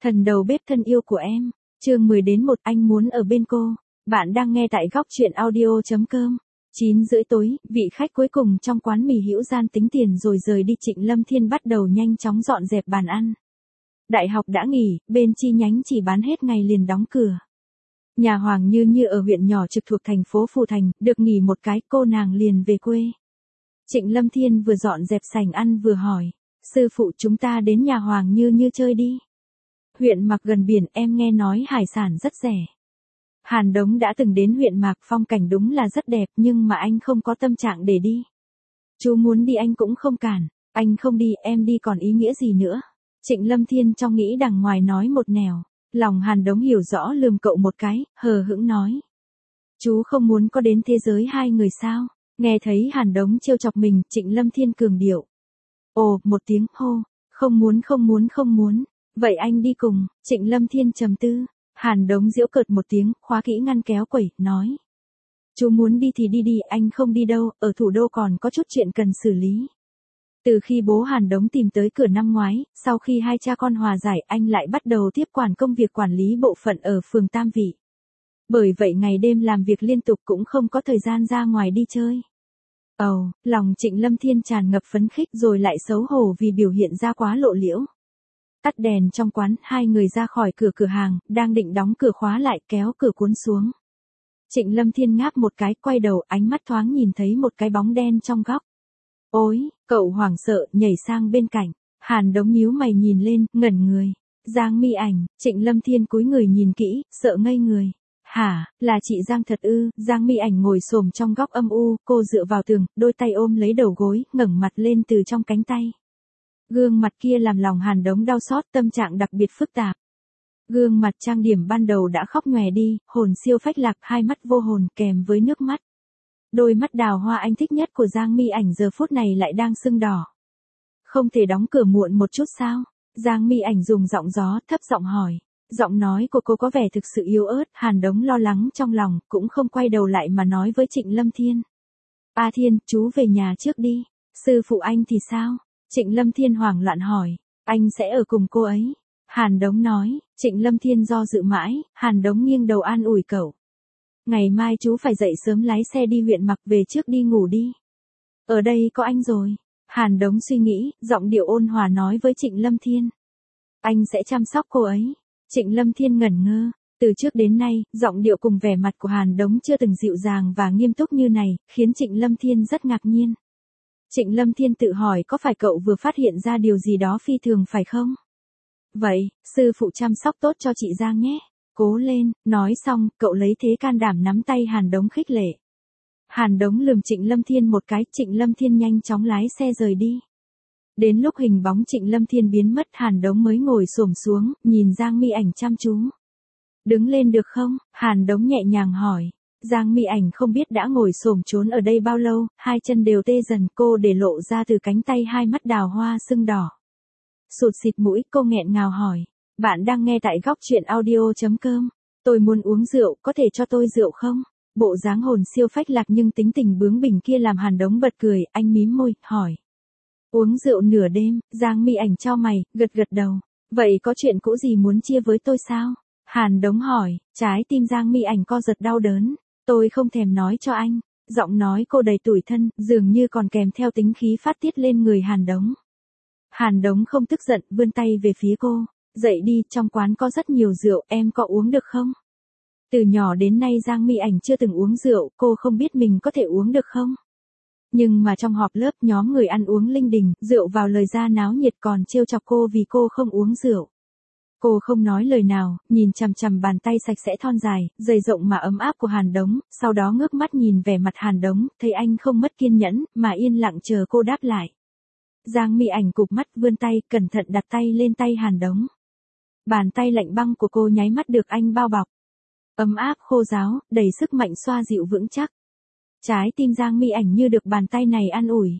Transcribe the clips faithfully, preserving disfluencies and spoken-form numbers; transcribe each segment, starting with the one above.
Thần đầu bếp thân yêu của em, chương mười đến một anh muốn ở bên cô. Bạn đang nghe tại góc truyện audio.com. chín rưỡi tối, vị khách cuối cùng trong quán mì Hữu Gian tính tiền rồi rời đi. Trịnh Lâm Thiên bắt đầu nhanh chóng dọn dẹp bàn ăn. Đại học đã nghỉ, bên chi nhánh chỉ bán hết ngày liền đóng cửa. Nhà Hoàng Như Như ở huyện nhỏ trực thuộc thành phố Phù Thành, được nghỉ một cái cô nàng liền về quê. Trịnh Lâm Thiên vừa dọn dẹp sảnh ăn vừa hỏi, sư phụ chúng ta đến nhà Hoàng Như Như chơi đi. Huyện Mạc gần biển, em nghe nói hải sản rất rẻ. Hàn Đống đã từng đến huyện Mạc, phong cảnh đúng là rất đẹp nhưng mà anh không có tâm trạng để đi. Chú muốn đi anh cũng không cản, anh không đi em đi còn ý nghĩa gì nữa. Trịnh Lâm Thiên trong nghĩ đằng ngoài nói một nẻo, lòng Hàn Đống hiểu rõ lườm cậu một cái, hờ hững nói. Chú không muốn có đến thế giới hai người sao? Nghe thấy Hàn Đống trêu chọc mình, Trịnh Lâm Thiên cường điệu. Ồ, một tiếng hô, không muốn không muốn không muốn. Vậy anh đi cùng. Trịnh Lâm Thiên trầm tư. Hàn Đống giễu cợt một tiếng, khóa kỹ ngăn kéo quẩy, nói. Chú muốn đi thì đi đi, anh không đi đâu, ở thủ đô còn có chút chuyện cần xử lý. Từ khi bố Hàn Đống tìm tới cửa năm ngoái, sau khi hai cha con hòa giải, anh lại bắt đầu tiếp quản công việc quản lý bộ phận ở phường Tam Vị. Bởi vậy ngày đêm làm việc liên tục cũng không có thời gian ra ngoài đi chơi. Ồ, oh, lòng Trịnh Lâm Thiên tràn ngập phấn khích rồi lại xấu hổ vì biểu hiện ra quá lộ liễu. Tắt đèn trong quán, hai người ra khỏi cửa cửa hàng, đang định đóng cửa khóa lại, kéo cửa cuốn xuống. Trịnh Lâm Thiên ngáp một cái, quay đầu, ánh mắt thoáng nhìn thấy một cái bóng đen trong góc. Ôi, cậu hoảng sợ, nhảy sang bên cạnh. Hàn Đống nhíu mày nhìn lên, ngẩn người. Giang Mi Ảnh. Trịnh Lâm Thiên cúi người nhìn kỹ, sợ ngây người. Hả, là chị Giang thật ư? Giang Mi Ảnh ngồi xổm trong góc âm u, cô dựa vào tường, đôi tay ôm lấy đầu gối, ngẩng mặt lên từ trong cánh tay. Gương mặt kia làm lòng Hàn Đống đau xót, tâm trạng đặc biệt phức tạp. Gương mặt trang điểm ban đầu đã khóc nhòe đi, hồn siêu phách lạc, hai mắt vô hồn kèm với nước mắt. Đôi mắt đào hoa anh thích nhất của Giang Mi Ảnh giờ phút này lại đang sưng đỏ. Không thể đóng cửa muộn một chút sao? Giang Mi Ảnh dùng giọng gió thấp giọng hỏi. Giọng nói của cô có vẻ thực sự yếu ớt, Hàn Đống lo lắng trong lòng, cũng không quay đầu lại mà nói với Trịnh Lâm Thiên. A Thiên, chú về nhà trước đi. Sư phụ anh thì sao? Trịnh Lâm Thiên hoảng loạn hỏi. Anh sẽ ở cùng cô ấy. Hàn Đống nói. Trịnh Lâm Thiên do dự mãi, Hàn Đống nghiêng đầu an ủi cậu. Ngày mai chú phải dậy sớm lái xe đi huyện Mạc, về trước đi ngủ đi. Ở đây có anh rồi. Hàn Đống suy nghĩ, giọng điệu ôn hòa nói với Trịnh Lâm Thiên. Anh sẽ chăm sóc cô ấy. Trịnh Lâm Thiên ngẩn ngơ. Từ trước đến nay, giọng điệu cùng vẻ mặt của Hàn Đống chưa từng dịu dàng và nghiêm túc như này, khiến Trịnh Lâm Thiên rất ngạc nhiên. Trịnh Lâm Thiên tự hỏi có phải cậu vừa phát hiện ra điều gì đó phi thường phải không? Vậy, sư phụ chăm sóc tốt cho chị Giang nhé. Cố lên, nói xong, cậu lấy thế can đảm nắm tay Hàn Đống khích lệ. Hàn Đống lườm Trịnh Lâm Thiên một cái, Trịnh Lâm Thiên nhanh chóng lái xe rời đi. Đến lúc hình bóng Trịnh Lâm Thiên biến mất, Hàn Đống mới ngồi xổm xuống, nhìn Giang Mi Ảnh chăm chú. Đứng lên được không? Hàn Đống nhẹ nhàng hỏi. Giang Mi Ảnh không biết đã ngồi xổm trốn ở đây bao lâu, hai chân đều tê dần, cô để lộ ra từ cánh tay hai mắt đào hoa sưng đỏ. Sụt xịt mũi, cô nghẹn ngào hỏi. Bạn đang nghe tại góc truyện audio.com. Tôi muốn uống rượu, có thể cho tôi rượu không? Bộ dáng hồn siêu phách lạc nhưng tính tình bướng bỉnh kia làm Hàn Đống bật cười, anh mím môi, hỏi. Uống rượu nửa đêm, Giang Mi Ảnh chau mày, gật gật đầu. Vậy có chuyện cũ gì muốn chia với tôi sao? Hàn Đống hỏi, trái tim Giang Mi Ảnh co giật đau đớn. Tôi không thèm nói cho anh. Giọng nói cô đầy tủi thân, dường như còn kèm theo tính khí phát tiết lên người Hàn Đống. Hàn Đống không tức giận, vươn tay về phía cô. Dậy đi, trong quán có rất nhiều rượu, em có uống được không? Từ nhỏ đến nay Giang Mi Ảnh chưa từng uống rượu, cô không biết mình có thể uống được không? Nhưng mà trong họp lớp nhóm người ăn uống linh đình, rượu vào lời ra náo nhiệt còn trêu chọc cô vì cô không uống rượu. Cô không nói lời nào, nhìn chằm chằm bàn tay sạch sẽ thon dài, dày rộng mà ấm áp của Hàn Đống, sau đó ngước mắt nhìn vẻ mặt Hàn Đống, thấy anh không mất kiên nhẫn, mà yên lặng chờ cô đáp lại. Giang Mi Ảnh cụp mắt vươn tay, cẩn thận đặt tay lên tay Hàn Đống. Bàn tay lạnh băng của cô nháy mắt được anh bao bọc. Ấm áp khô ráo, đầy sức mạnh xoa dịu vững chắc. Trái tim Giang Mi Ảnh như được bàn tay này an ủi.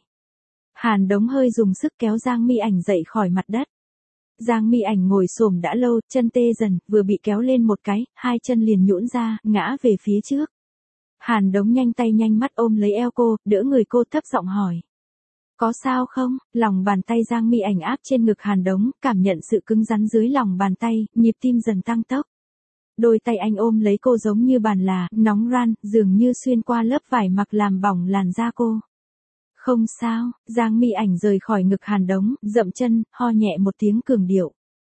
Hàn Đống hơi dùng sức kéo Giang Mi Ảnh dậy khỏi mặt đất. Giang Mi Ảnh ngồi xổm đã lâu, chân tê dần, vừa bị kéo lên một cái, hai chân liền nhũn ra, ngã về phía trước. Hàn Đống nhanh tay nhanh mắt ôm lấy eo cô, đỡ người cô thấp giọng hỏi. Có sao không? Lòng bàn tay Giang Mi Ảnh áp trên ngực Hàn Đống, cảm nhận sự cứng rắn dưới lòng bàn tay, nhịp tim dần tăng tốc. Đôi tay anh ôm lấy cô giống như bàn là, nóng ran, dường như xuyên qua lớp vải mặc làm bỏng làn da cô. Không sao, Giang Mi Ảnh rời khỏi ngực Hàn Đống, dậm chân, ho nhẹ một tiếng cường điệu.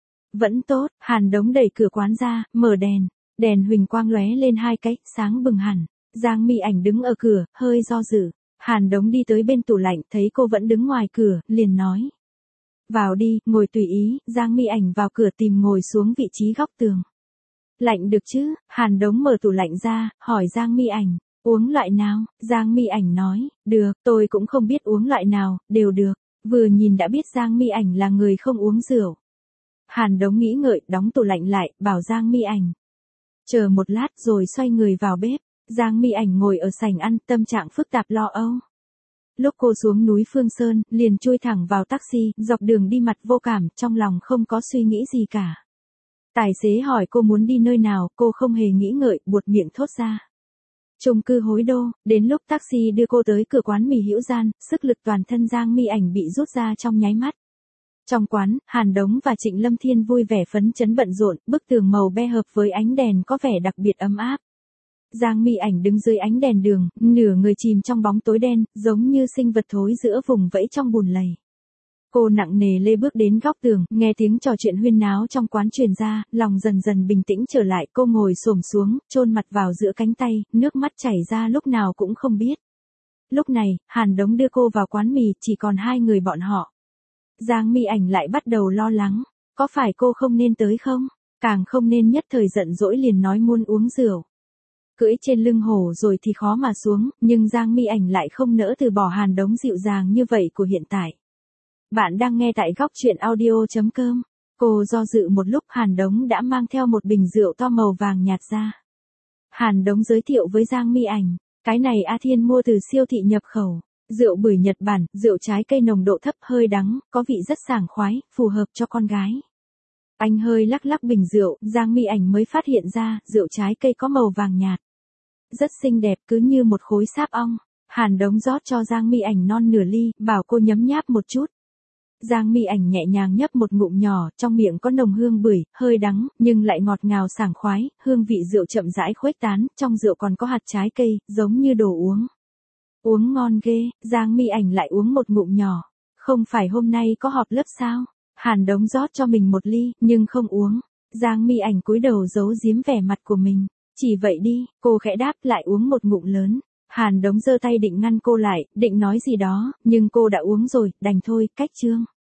Vẫn tốt, Hàn Đống đẩy cửa quán ra, mở đèn. Đèn huỳnh quang lóe lên hai cái, sáng bừng hẳn. Giang Mi Ảnh đứng ở cửa, hơi do dự. Hàn Đống đi tới bên tủ lạnh, thấy cô vẫn đứng ngoài cửa, liền nói. Vào đi, ngồi tùy ý. Giang Mi Ảnh vào cửa tìm ngồi xuống vị trí góc tường. Lạnh được chứ? Hàn Đống mở tủ lạnh ra, hỏi Giang Mi Ảnh. Uống loại nào? Giang Mi Ảnh nói. Được, tôi cũng không biết uống loại nào, đều được. Vừa nhìn đã biết Giang Mi Ảnh là người không uống rượu. Hàn Đống nghĩ ngợi, đóng tủ lạnh lại, bảo Giang Mi Ảnh. Chờ một lát rồi xoay người vào bếp. Giang Mi Ảnh ngồi ở sảnh ăn, tâm trạng phức tạp lo âu. Lúc cô xuống núi Phương Sơn, liền chui thẳng vào taxi, dọc đường đi mặt vô cảm, trong lòng không có suy nghĩ gì cả. Tài xế hỏi cô muốn đi nơi nào, cô không hề nghĩ ngợi, buột miệng thốt ra. Chung cư Hối Đô. Đến lúc taxi đưa cô tới cửa quán mì Hữu Gian, sức lực toàn thân Giang Mi Ảnh bị rút ra trong nháy mắt. Trong quán, Hàn Đống và Trịnh Lâm Thiên vui vẻ phấn chấn bận rộn, bức tường màu be hợp với ánh đèn có vẻ đặc biệt ấm áp. Giang Mi Ảnh đứng dưới ánh đèn đường, nửa người chìm trong bóng tối đen, giống như sinh vật thối giữa vùng vẫy trong bùn lầy. Cô nặng nề lê bước đến góc tường, nghe tiếng trò chuyện huyên náo trong quán truyền ra, lòng dần dần bình tĩnh trở lại, cô ngồi xổm xuống, chôn mặt vào giữa cánh tay, nước mắt chảy ra lúc nào cũng không biết. Lúc này, Hàn Đống đưa cô vào quán mì, chỉ còn hai người bọn họ. Giang Mi Ảnh lại bắt đầu lo lắng, có phải cô không nên tới không? Càng không nên nhất thời giận dỗi liền nói muốn uống rượu. Cưỡi trên lưng hổ rồi thì khó mà xuống, nhưng Giang Mi Ảnh lại không nỡ từ bỏ Hàn Đống dịu dàng như vậy của hiện tại. Bạn đang nghe tại góc truyện audio chấm com. Cô do dự một lúc, Hàn Đống đã mang theo một bình rượu to màu vàng nhạt ra. Hàn Đống giới thiệu với Giang Mi Ảnh, cái này A Thiên mua từ siêu thị nhập khẩu. Rượu bưởi Nhật Bản, rượu trái cây nồng độ thấp hơi đắng, có vị rất sảng khoái, phù hợp cho con gái. Anh hơi lắc lắc bình rượu, Giang Mi Ảnh mới phát hiện ra, rượu trái cây có màu vàng nhạt. Rất xinh đẹp, cứ như một khối sáp ong. Hàn Đống rót cho Giang Mi Ảnh non nửa ly, bảo cô nhấm nháp một chút. Giang Mi Ảnh nhẹ nhàng nhấp một ngụm nhỏ, trong miệng có nồng hương bưởi, hơi đắng, nhưng lại ngọt ngào sảng khoái, hương vị rượu chậm rãi khuếch tán, trong rượu còn có hạt trái cây, giống như đồ uống. Uống ngon ghê, Giang Mi Ảnh lại uống một ngụm nhỏ. Không phải hôm nay có họp lớp sao? Hàn Đống rót cho mình một ly, nhưng không uống. Giang Mi Ảnh cúi đầu giấu giếm vẻ mặt của mình. Chỉ vậy đi, cô khẽ đáp lại uống một ngụm lớn. Hàn Đống giơ tay định ngăn cô lại, định nói gì đó, nhưng cô đã uống rồi, đành thôi, cách chương.